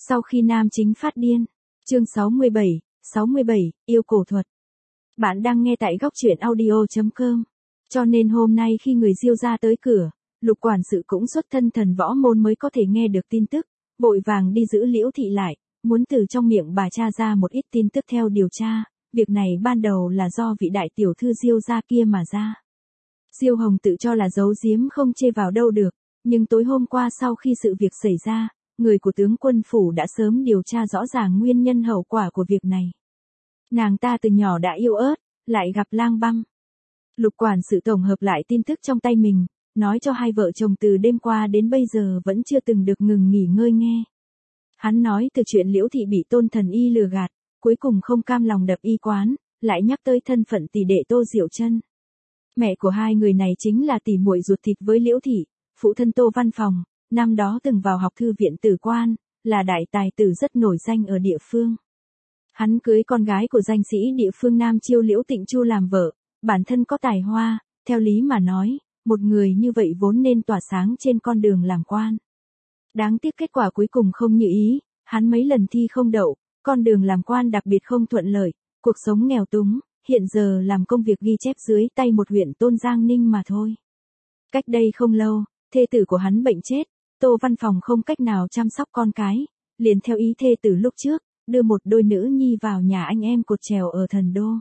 Sau khi nam chính phát điên. Chương 67, yêu cổ thuật. Bạn đang nghe tại góc truyện audio.com. Cho nên hôm nay khi người Diêu gia tới cửa, Lục quản sự cũng xuất thân thần võ môn mới có thể nghe được tin tức, vội vàng đi giữ Liễu thị lại, muốn từ trong miệng bà tra ra một ít tin tức theo điều tra, việc này ban đầu là do vị đại tiểu thư Diêu gia kia mà ra. Diêu Hồng tự cho là giấu giếm không chê vào đâu được, nhưng tối hôm qua sau khi sự việc xảy ra, người của tướng quân phủ đã sớm điều tra rõ ràng nguyên nhân hậu quả của việc này. Nàng ta từ nhỏ đã yêu ớt, lại gặp lang băm. Lục quản sự tổng hợp lại tin tức trong tay mình, nói cho hai vợ chồng từ đêm qua đến bây giờ vẫn chưa từng được ngừng nghỉ ngơi nghe. Hắn nói từ chuyện Liễu thị bị Tôn Thần Y lừa gạt, cuối cùng không cam lòng đập y quán, lại nhắc tới thân phận tỷ đệ Tô Diệu Chân. Mẹ của hai người này chính là tỷ muội ruột thịt với Liễu thị, phụ thân Tô Văn Phòng, năm đó từng vào học thư viện Tử Quan, là đại tài tử rất nổi danh ở địa phương. Hắn cưới con gái của danh sĩ địa phương Nam Chiêu Liễu Tịnh Chu làm vợ, bản thân có tài hoa, theo lý mà nói, một người như vậy vốn nên tỏa sáng trên con đường làm quan. Đáng tiếc kết quả cuối cùng không như ý, hắn mấy lần thi không đậu, con đường làm quan đặc biệt không thuận lợi, cuộc sống nghèo túng, hiện giờ làm công việc ghi chép dưới tay một huyện Tôn Giang Ninh mà thôi. Cách đây không lâu, thê tử của hắn bệnh chết, Tô Văn Phòng không cách nào chăm sóc con cái, liền theo ý thê tử lúc trước, đưa một đôi nữ nhi vào nhà anh em cột chèo ở Thần Đô.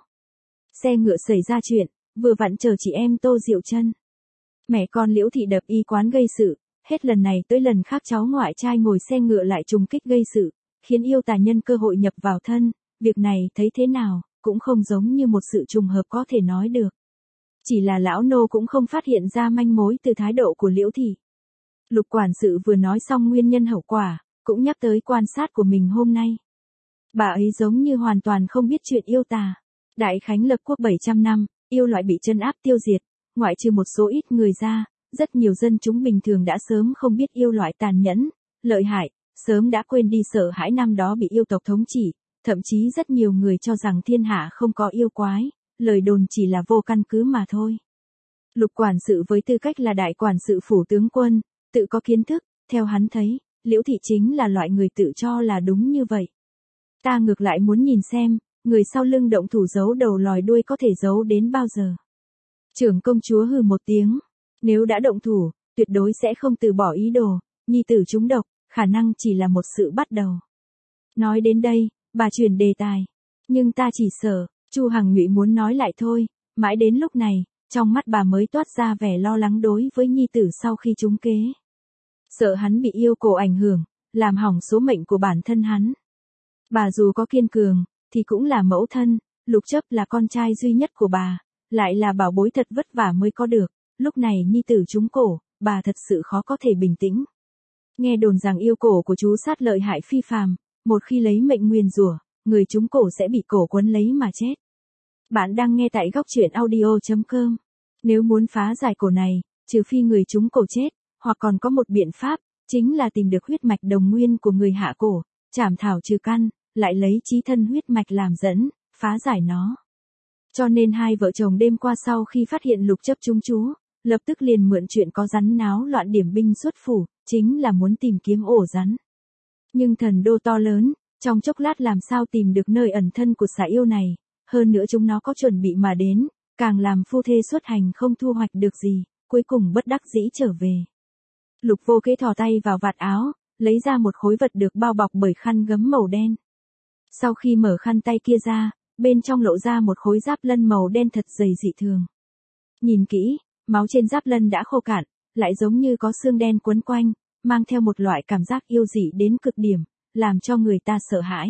Xe ngựa xảy ra chuyện, vừa vặn chờ chị em Tô Diệu Chân. Mẹ con Liễu thị đập y quán gây sự, hết lần này tới lần khác cháu ngoại trai ngồi xe ngựa lại trùng kích gây sự, khiến yêu tà nhân cơ hội nhập vào thân, việc này thấy thế nào, cũng không giống như một sự trùng hợp có thể nói được. Chỉ là lão nô cũng không phát hiện ra manh mối từ thái độ của Liễu thị. Lục quản sự vừa nói xong nguyên nhân hậu quả, cũng nhắc tới quan sát của mình hôm nay. Bà ấy giống như hoàn toàn không biết chuyện yêu tà. Đại Khánh lập quốc 700 năm, yêu loại bị trấn áp tiêu diệt, ngoại trừ một số ít người ra, rất nhiều dân chúng bình thường đã sớm không biết yêu loại tàn nhẫn, lợi hại, sớm đã quên đi sợ hãi năm đó bị yêu tộc thống trị, thậm chí rất nhiều người cho rằng thiên hạ không có yêu quái, lời đồn chỉ là vô căn cứ mà thôi. Lục quản sự với tư cách là đại quản sự phủ tướng quân, tự có kiến thức, theo hắn thấy, Liễu thị chính là loại người tự cho là đúng như vậy. Ta ngược lại muốn nhìn xem, người sau lưng động thủ giấu đầu lòi đuôi có thể giấu đến bao giờ. Trưởng công chúa hừ một tiếng, nếu đã động thủ, tuyệt đối sẽ không từ bỏ ý đồ, nhi tử trúng độc, khả năng chỉ là một sự bắt đầu. Nói đến đây, bà chuyển đề tài, nhưng ta chỉ sợ, Chu Hằng Nhụy muốn nói lại thôi, mãi đến lúc này, trong mắt bà mới toát ra vẻ lo lắng đối với nhi tử sau khi trúng kế. Sợ hắn bị yêu cổ ảnh hưởng, làm hỏng số mệnh của bản thân hắn. Bà dù có kiên cường, thì cũng là mẫu thân, Lục Chấp là con trai duy nhất của bà, lại là bảo bối thật vất vả mới có được, lúc này nhi tử trúng cổ, bà thật sự khó có thể bình tĩnh. Nghe đồn rằng yêu cổ của chú sát lợi hại phi phàm, một khi lấy mệnh nguyền rủa, người trúng cổ sẽ bị cổ quấn lấy mà chết. Bạn đang nghe tại góc truyện audio.com. Nếu muốn phá giải cổ này, trừ phi người trúng cổ chết, hoặc còn có một biện pháp, chính là tìm được huyết mạch đồng nguyên của người hạ cổ, chảm thảo trừ căn, lại lấy chí thân huyết mạch làm dẫn, phá giải nó. Cho nên hai vợ chồng đêm qua sau khi phát hiện Lục Chấp trúng chú, lập tức liền mượn chuyện có rắn náo loạn điểm binh xuất phủ, chính là muốn tìm kiếm ổ rắn. Nhưng Thần Đô to lớn, trong chốc lát làm sao tìm được nơi ẩn thân của xà yêu này, hơn nữa chúng nó có chuẩn bị mà đến, càng làm phu thê xuất hành không thu hoạch được gì, cuối cùng bất đắc dĩ trở về. Lục Vô Kế thò tay vào vạt áo, lấy ra một khối vật được bao bọc bởi khăn gấm màu đen. Sau khi mở khăn tay kia ra, bên trong lộ ra một khối giáp lân màu đen thật dày dị thường. Nhìn kỹ, máu trên giáp lân đã khô cạn, lại giống như có xương đen quấn quanh, mang theo một loại cảm giác yêu dị đến cực điểm, làm cho người ta sợ hãi.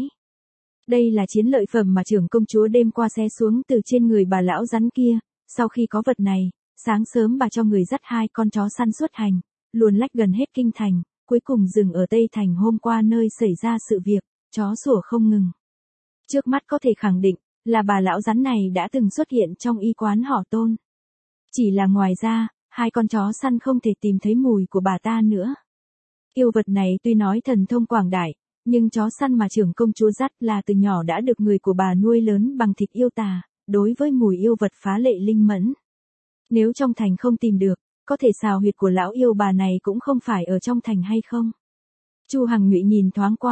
Đây là chiến lợi phẩm mà trưởng công chúa đêm qua xé xuống từ trên người bà lão rắn kia, sau khi có vật này, sáng sớm bà cho người dắt hai con chó săn xuất hành, luồn lách gần hết kinh thành, cuối cùng dừng ở Tây Thành hôm qua nơi xảy ra sự việc, chó sủa không ngừng. Trước mắt có thể khẳng định, là bà lão rắn này đã từng xuất hiện trong y quán họ Tôn. Chỉ là ngoài ra, hai con chó săn không thể tìm thấy mùi của bà ta nữa. Yêu vật này tuy nói thần thông quảng đại, nhưng chó săn mà trưởng công chúa dắt là từ nhỏ đã được người của bà nuôi lớn bằng thịt yêu tà, đối với mùi yêu vật phá lệ linh mẫn. Nếu trong thành không tìm được, có thể xào huyệt của lão yêu bà này cũng không phải ở trong thành hay không? Chu Hằng Nhụy nhìn thoáng qua,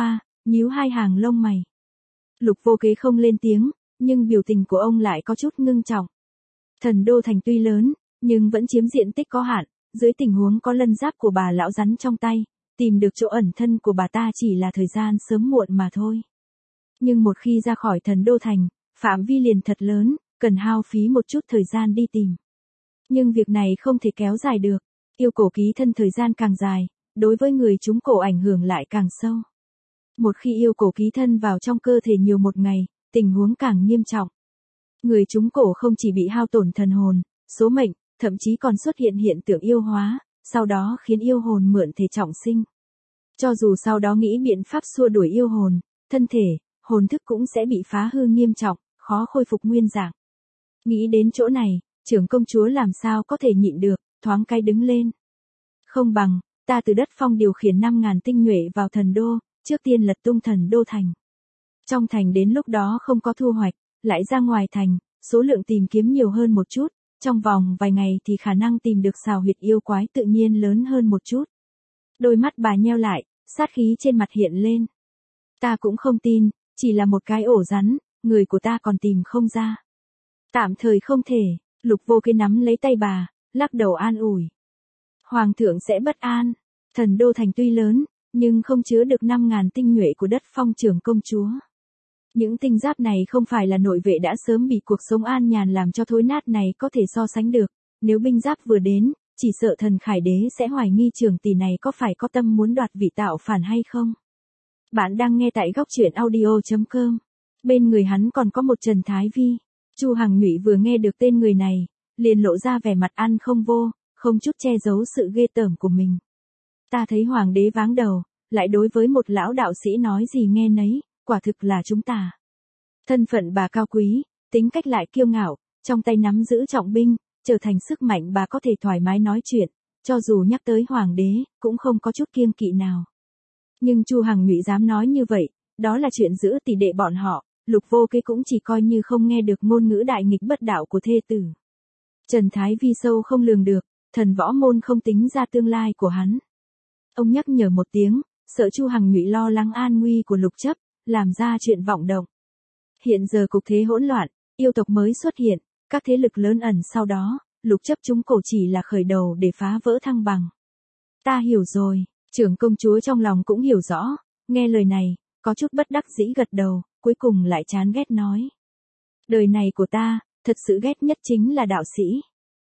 nhíu hai hàng lông mày. Lục Vô Kế không lên tiếng, nhưng biểu tình của ông lại có chút ngưng trọng. Thần đô thành tuy lớn, nhưng vẫn chiếm diện tích có hạn, dưới tình huống có lân giáp của bà lão rắn trong tay, tìm được chỗ ẩn thân của bà ta chỉ là thời gian sớm muộn mà thôi. Nhưng một khi ra khỏi thần đô thành, phạm vi liền thật lớn, cần hao phí một chút thời gian đi tìm. Nhưng việc này không thể kéo dài được, yêu cổ ký thân thời gian càng dài, đối với người trúng cổ ảnh hưởng lại càng sâu. Một khi yêu cổ ký thân vào trong cơ thể nhiều một ngày, tình huống càng nghiêm trọng. Người trúng cổ không chỉ bị hao tổn thần hồn, số mệnh, thậm chí còn xuất hiện hiện tượng yêu hóa, sau đó khiến yêu hồn mượn thể trọng sinh. Cho dù sau đó nghĩ biện pháp xua đuổi yêu hồn, thân thể, hồn thức cũng sẽ bị phá hư nghiêm trọng, khó khôi phục nguyên dạng. Nghĩ đến chỗ này, trưởng công chúa làm sao có thể nhịn được, thoáng cái đứng lên. Không bằng, ta từ đất phong điều khiển 5.000 tinh nhuệ vào thần đô, trước tiên lật tung thần đô thành. Trong thành đến lúc đó không có thu hoạch, lại ra ngoài thành, số lượng tìm kiếm nhiều hơn một chút, trong vòng vài ngày thì khả năng tìm được xào huyệt yêu quái tự nhiên lớn hơn một chút. Đôi mắt bà nheo lại, sát khí trên mặt hiện lên. Ta cũng không tin, chỉ là một cái ổ rắn, người của ta còn tìm không ra. Tạm thời không thể, Lục Vô Kế nắm lấy tay bà, lắc đầu an ủi. Hoàng thượng sẽ bất an, thần đô thành tuy lớn, nhưng không chứa được 5.000 tinh nhuệ của đất phong trưởng công chúa. Những tinh giáp này không phải là nội vệ đã sớm bị cuộc sống an nhàn làm cho thối nát này có thể so sánh được, nếu binh giáp vừa đến, chỉ sợ thần Khải Đế sẽ hoài nghi trưởng tỷ này có phải có tâm muốn đoạt vị tạo phản hay không. Bạn đang nghe tại góc truyện audio.com. Bên người hắn còn có một Trần Thái Vi. Chu Hằng Nhụy vừa nghe được tên người này, liền lộ ra vẻ mặt ăn không vô, không chút che giấu sự ghê tởm của mình. Ta thấy hoàng đế váng đầu, lại đối với một lão đạo sĩ nói gì nghe nấy, quả thực là chúng ta. Thân phận bà cao quý, tính cách lại kiêu ngạo, trong tay nắm giữ trọng binh, trở thành sức mạnh bà có thể thoải mái nói chuyện, cho dù nhắc tới hoàng đế, cũng không có chút kiêng kỵ nào. Nhưng Chu Hằng Nhụy dám nói như vậy, đó là chuyện giữa tỷ đệ bọn họ, Lục Vô Kế cũng chỉ coi như không nghe được ngôn ngữ đại nghịch bất đạo của thê tử. Trần Thái Vi sâu không lường được, thần võ môn không tính ra tương lai của hắn. Ông nhắc nhở một tiếng, sợ Chu Hằng Nhụy lo lắng an nguy của Lục Chấp, làm ra chuyện vọng động. Hiện giờ cục thế hỗn loạn, yêu tộc mới xuất hiện, các thế lực lớn ẩn sau đó, Lục Chấp chúng cổ chỉ là khởi đầu để phá vỡ thăng bằng. Ta hiểu rồi, trưởng công chúa trong lòng cũng hiểu rõ, nghe lời này, có chút bất đắc dĩ gật đầu, cuối cùng lại chán ghét nói. Đời này của ta, thật sự ghét nhất chính là đạo sĩ.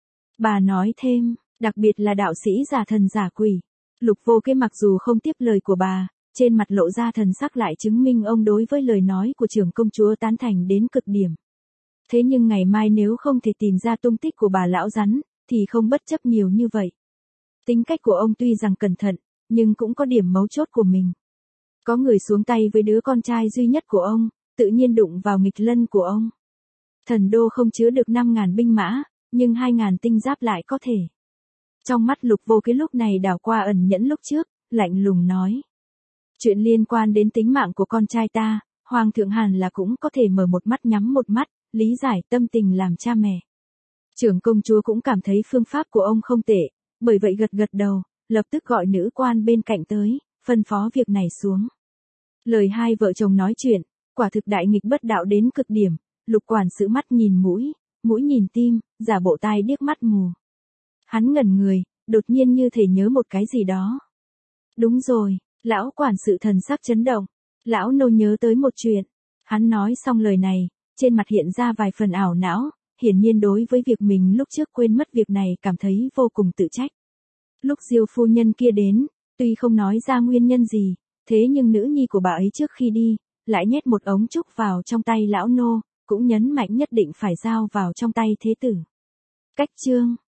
Bà nói thêm, đặc biệt là đạo sĩ giả thần giả quỷ. Lục Vô Kế mặc dù không tiếp lời của bà, trên mặt lộ ra thần sắc lại chứng minh ông đối với lời nói của trưởng công chúa tán thành đến cực điểm. Thế nhưng ngày mai nếu không thể tìm ra tung tích của bà lão rắn, thì không bất chấp nhiều như vậy. Tính cách của ông tuy rằng cẩn thận, nhưng cũng có điểm mấu chốt của mình. Có người xuống tay với đứa con trai duy nhất của ông, tự nhiên đụng vào nghịch lân của ông. Thần đô không chứa được 5.000 binh mã, nhưng 2.000 tinh giáp lại có thể. Trong mắt Lục Vô Kế lúc này đảo qua ẩn nhẫn lúc trước, lạnh lùng nói. Chuyện liên quan đến tính mạng của con trai ta, Hoàng thượng hẳn là cũng có thể mở một mắt nhắm một mắt, lý giải tâm tình làm cha mẹ. Trưởng công chúa cũng cảm thấy phương pháp của ông không tệ, bởi vậy gật gật đầu, lập tức gọi nữ quan bên cạnh tới, phân phó việc này xuống. Lời hai vợ chồng nói chuyện, quả thực đại nghịch bất đạo đến cực điểm, Lục quản sự mắt nhìn mũi, mũi nhìn tim, giả bộ tai điếc mắt mù. Hắn ngẩn người, đột nhiên như thể nhớ một cái gì đó. Đúng rồi, lão quản sự thần sắc chấn động, lão nô nhớ tới một chuyện. Hắn nói xong lời này, trên mặt hiện ra vài phần ảo não, hiển nhiên đối với việc mình lúc trước quên mất việc này cảm thấy vô cùng tự trách. Lúc Diêu phu nhân kia đến, tuy không nói ra nguyên nhân gì, thế nhưng nữ nhi của bà ấy trước khi đi, lại nhét một ống trúc vào trong tay lão nô, cũng nhấn mạnh nhất định phải giao vào trong tay thế tử. Cách chương